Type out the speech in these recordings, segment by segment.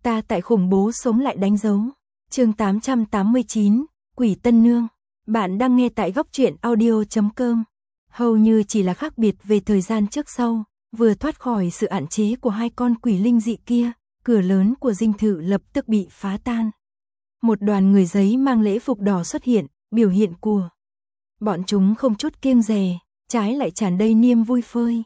Ta tại khủng bố sống lại đánh dấu. Chương 889, Quỷ Tân Nương. Bạn đang nghe tại góc truyện audio.com. Hầu như chỉ là khác biệt về thời gian trước sau, vừa thoát khỏi sự hạn chế của hai con quỷ linh dị kia, cửa lớn của dinh thự lập tức bị phá tan. Một đoàn người giấy mang lễ phục đỏ xuất hiện, biểu hiện của bọn chúng không chút kiêng dè, trái lại tràn đầy niềm vui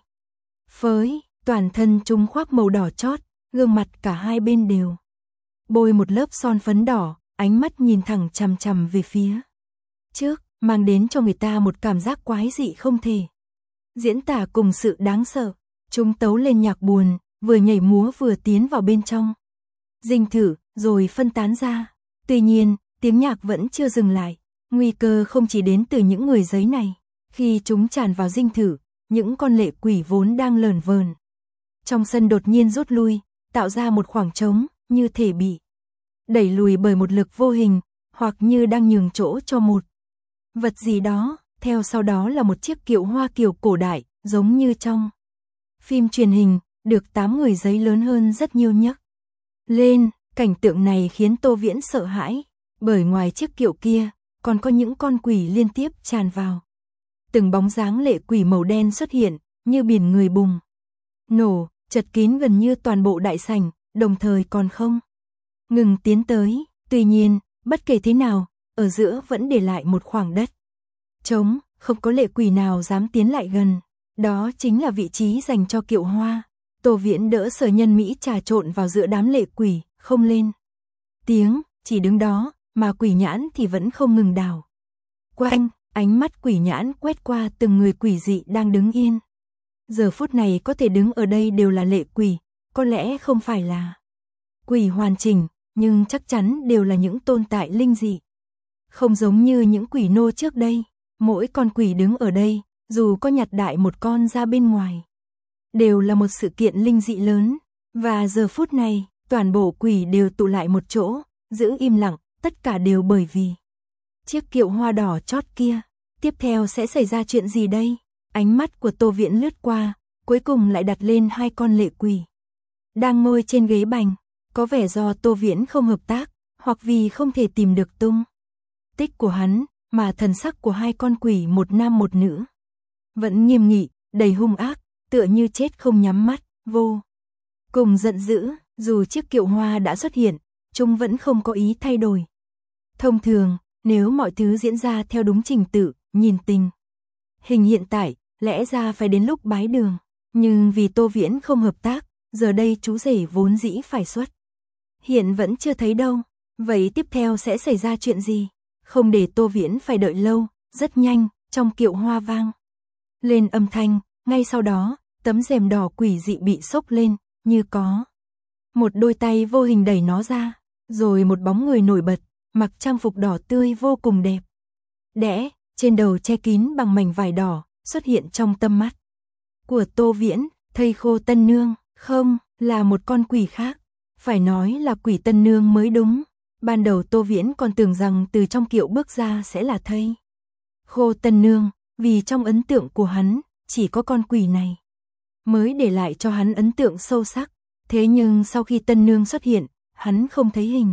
phới. Toàn thân chúng khoác màu đỏ chót, gương mặt cả hai bên đều bôi một lớp son phấn đỏ, ánh mắt nhìn thẳng chằm chằm về phía trước, mang đến cho người ta một cảm giác quái dị không thể diễn tả cùng sự đáng sợ. Chúng tấu lên nhạc buồn, vừa nhảy múa vừa tiến vào bên trong dinh thự, rồi phân tán ra. Tuy nhiên, tiếng nhạc vẫn chưa dừng lại, nguy cơ không chỉ đến từ những người giấy này. Khi chúng tràn vào dinh thự, những con lệ quỷ vốn đang lởn vởn trong sân đột nhiên rút lui, tạo ra một khoảng trống, như thể bị đẩy lùi bởi một lực vô hình, hoặc như đang nhường chỗ cho một vật gì đó. Theo sau đó là một chiếc kiệu hoa kiểu cổ đại, giống như trong phim truyền hình, được 8 người giấy lớn hơn rất nhiều nhấc lên. Cảnh tượng này khiến Tô Viễn sợ hãi, bởi ngoài chiếc kiệu kia, còn có những con quỷ liên tiếp tràn vào. Từng bóng dáng lệ quỷ màu đen xuất hiện, như biển người bùng nổ, chật kín gần như toàn bộ đại sảnh, đồng thời còn không ngừng tiến tới. Tuy nhiên, bất kể thế nào, ở giữa vẫn để lại một khoảng đất trống, không có lệ quỷ nào dám tiến lại gần. Đó chính là vị trí dành cho kiệu hoa. Tô Viễn đỡ Sở Nhân Mỹ trà trộn vào giữa đám lệ quỷ, không lên tiếng, chỉ đứng đó, mà quỷ nhãn thì vẫn không ngừng đảo quanh. Ánh mắt quỷ nhãn quét qua từng người quỷ dị đang đứng yên. Giờ phút này có thể đứng ở đây đều là lệ quỷ, có lẽ không phải là quỷ hoàn chỉnh, nhưng chắc chắn đều là những tồn tại linh dị. Không giống như những quỷ nô trước đây, mỗi con quỷ đứng ở đây, dù có nhặt đại một con ra bên ngoài, đều là một sự kiện linh dị lớn. Và giờ phút này, toàn bộ quỷ đều tụ lại một chỗ, giữ im lặng, tất cả đều bởi vì chiếc kiệu hoa đỏ chót kia. Tiếp theo sẽ xảy ra chuyện gì đây? Ánh mắt của Tô Viễn lướt qua, cuối cùng lại đặt lên hai con lệ quỷ đang ngồi trên ghế bành. Có vẻ do Tô Viễn không hợp tác, hoặc vì không thể tìm được tung tích của hắn, mà thần sắc của hai con quỷ một nam một nữ vẫn nghiêm nghị, đầy hung ác, tựa như chết không nhắm mắt, vô cùng giận dữ. Dù chiếc kiệu hoa đã xuất hiện, chúng vẫn không có ý thay đổi. Thông thường, nếu mọi thứ diễn ra theo đúng trình tự, nhìn tình hình hiện tại, lẽ ra phải đến lúc bái đường. Nhưng vì Tô Viễn không hợp tác, giờ đây chú rể vốn dĩ phải xuất hiện vẫn chưa thấy đâu. Vậy tiếp theo sẽ xảy ra chuyện gì? Không để Tô Viễn phải đợi lâu, rất nhanh, trong kiệu hoa vang lên âm thanh. Ngay sau đó, tấm rèm đỏ quỷ dị bị xốc lên, như có một đôi tay vô hình đẩy nó ra, rồi một bóng người nổi bật, mặc trang phục đỏ tươi vô cùng đẹp đẽ, trên đầu che kín bằng mảnh vải đỏ, xuất hiện trong tầm mắt của Tô Viễn. Thây Khô Tân Nương, không, là một con quỷ khác. Phải nói là quỷ Tân Nương mới đúng. Ban đầu Tô Viễn còn tưởng rằng từ trong kiệu bước ra sẽ là Thây Khô Tân Nương, vì trong ấn tượng của hắn, chỉ có con quỷ này mới để lại cho hắn ấn tượng sâu sắc. Thế nhưng sau khi Tân Nương xuất hiện, hắn không thấy hình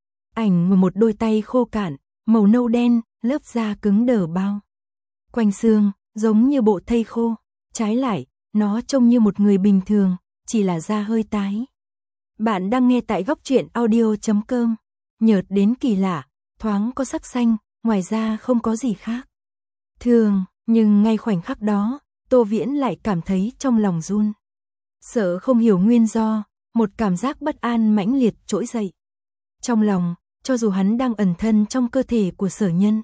ảnh của một đôi tay khô cạn, màu nâu đen, lớp da cứng đờ bao quanh xương, giống như bộ thây khô. Trái lại, nó trông như một người bình thường, chỉ là da hơi tái. Bạn đang nghe tại góc truyện audio.com. Nhợt đến kỳ lạ, thoáng có sắc xanh, ngoài ra không có gì khác thường. Nhưng ngay khoảnh khắc đó, Tô Viễn lại cảm thấy trong lòng run sợ không hiểu nguyên do, một cảm giác bất an mãnh liệt trỗi dậy trong lòng. Cho dù hắn đang ẩn thân trong cơ thể của Sở Nhân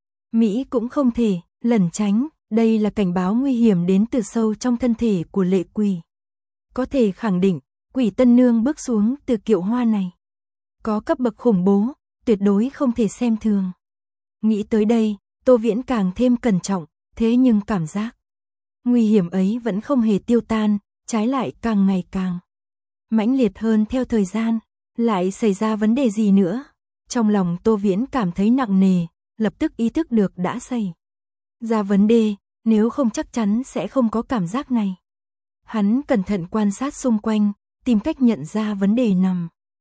Mỹ cũng không thể lẩn tránh. Đây là cảnh báo nguy hiểm đến từ sâu trong thân thể của lệ quỷ. Có thể khẳng định, quỷ Tân Nương bước xuống từ kiệu hoa này có cấp bậc khủng bố, tuyệt đối không thể xem thường. Nghĩ tới đây, Tô Viễn càng thêm cẩn trọng. Thế nhưng cảm giác nguy hiểm ấy vẫn không hề tiêu tan, trái lại càng ngày càng mãnh liệt hơn theo thời gian. Lại xảy ra vấn đề gì nữa? Trong lòng Tô Viễn cảm thấy nặng nề, lập tức ý thức được đã xảy ra vấn đề, nếu không chắc chắn sẽ không có cảm giác này. Hắn cẩn thận quan sát xung quanh, tìm cách nhận ra vấn đề nằm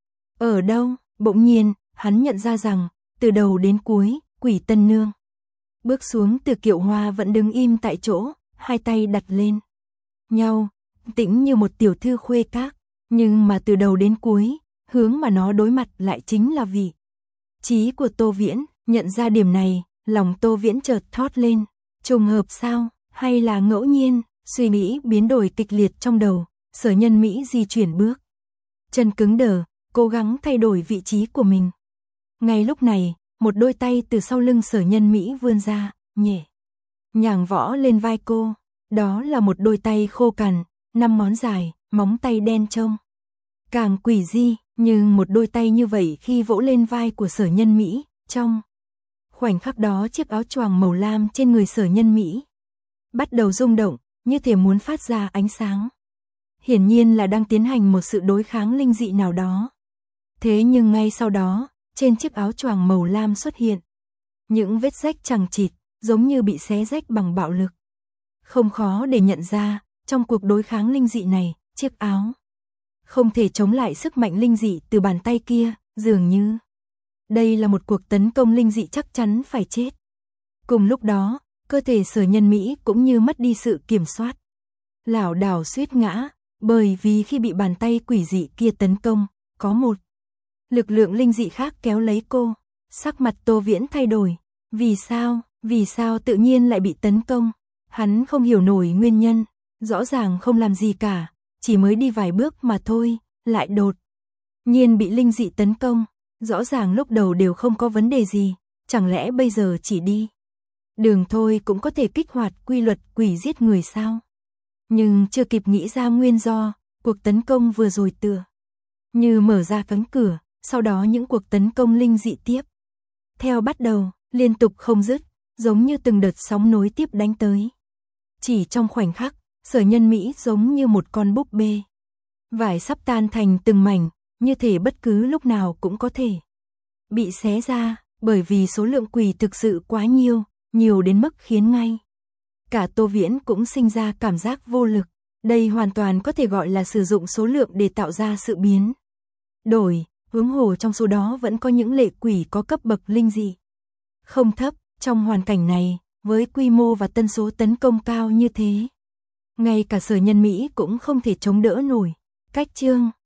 Ở đâu? Bỗng nhiên, hắn nhận ra rằng, từ đầu đến cuối, Quỷ Tân Nương bước xuống từ kiệu hoa vẫn đứng im tại chỗ, hai tay đặt lên nhau, tĩnh như một tiểu thư khuê các, nhưng mà từ đầu đến cuối, hướng mà nó đối mặt lại chính là vị trí của Tô Viễn. Nhận ra điểm này, lòng Tô Viễn chợt thót lên, trùng hợp sao, hay là ngẫu nhiên? Suy nghĩ biến đổi kịch liệt trong đầu, Sở Nhân Mỹ di chuyển bước chân cứng đờ, cố gắng thay đổi vị trí của mình. Ngay lúc này, một đôi tay từ sau lưng Sở Nhân Mỹ vươn ra, nhẹ nhàng võ lên vai cô. Đó là một đôi tay khô cằn, 5 ngón dài, móng tay đen trông càng quỷ dị, nhưng một đôi tay như vậy khi vỗ lên vai của Sở Nhân Mỹ, trong khoảnh khắc đó chiếc áo choàng màu lam trên người Sở Nhân Mỹ bắt đầu rung động, như thể muốn phát ra ánh sáng. Hiển nhiên là đang tiến hành một sự đối kháng linh dị nào đó. Thế nhưng ngay sau đó, trên chiếc áo choàng màu lam xuất hiện những vết rách chằng chịt, giống như bị xé rách bằng bạo lực. Không khó để nhận ra, trong cuộc đối kháng linh dị này, chiếc áo không thể chống lại sức mạnh linh dị từ bàn tay kia, dường như đây là một cuộc tấn công linh dị chắc chắn phải chết. Cùng lúc đó, cơ thể Sở Nhân Mỹ cũng như mất đi sự kiểm soát, lảo đảo suýt ngã, bởi vì khi bị bàn tay quỷ dị kia tấn công, có một lực lượng linh dị khác kéo lấy cô. Sắc mặt Tô Viễn thay đổi, vì sao tự nhiên lại bị tấn công? Hắn không hiểu nổi nguyên nhân, rõ ràng không làm gì cả, chỉ mới đi vài bước mà thôi, lại đột nhiên bị linh dị tấn công, rõ ràng lúc đầu đều không có vấn đề gì, chẳng lẽ bây giờ chỉ đi đường thôi cũng có thể kích hoạt quy luật quỷ giết người sao? Nhưng chưa kịp nghĩ ra nguyên do, cuộc tấn công vừa rồi tựa như mở ra cánh cửa, sau đó những cuộc tấn công linh dị tiếp theo bắt đầu, liên tục không dứt, giống như từng đợt sóng nối tiếp đánh tới. Chỉ trong khoảnh khắc, Sở Nhân Mỹ giống như một con búp bê vải sắp tan thành từng mảnh, như thể bất cứ lúc nào cũng có thể bị xé ra, bởi vì số lượng quỷ thực sự quá nhiều đến mức khiến ngay cả Tô Viễn cũng sinh ra cảm giác vô lực. Đây hoàn toàn có thể gọi là sử dụng số lượng để tạo ra sự biến đổi, huống hồ trong số đó vẫn có những lệ quỷ có cấp bậc linh dị không thấp. Trong hoàn cảnh này, với quy mô và tần số tấn công cao như thế, ngay cả Sở Nhân Mỹ cũng không thể chống đỡ nổi. Cách chương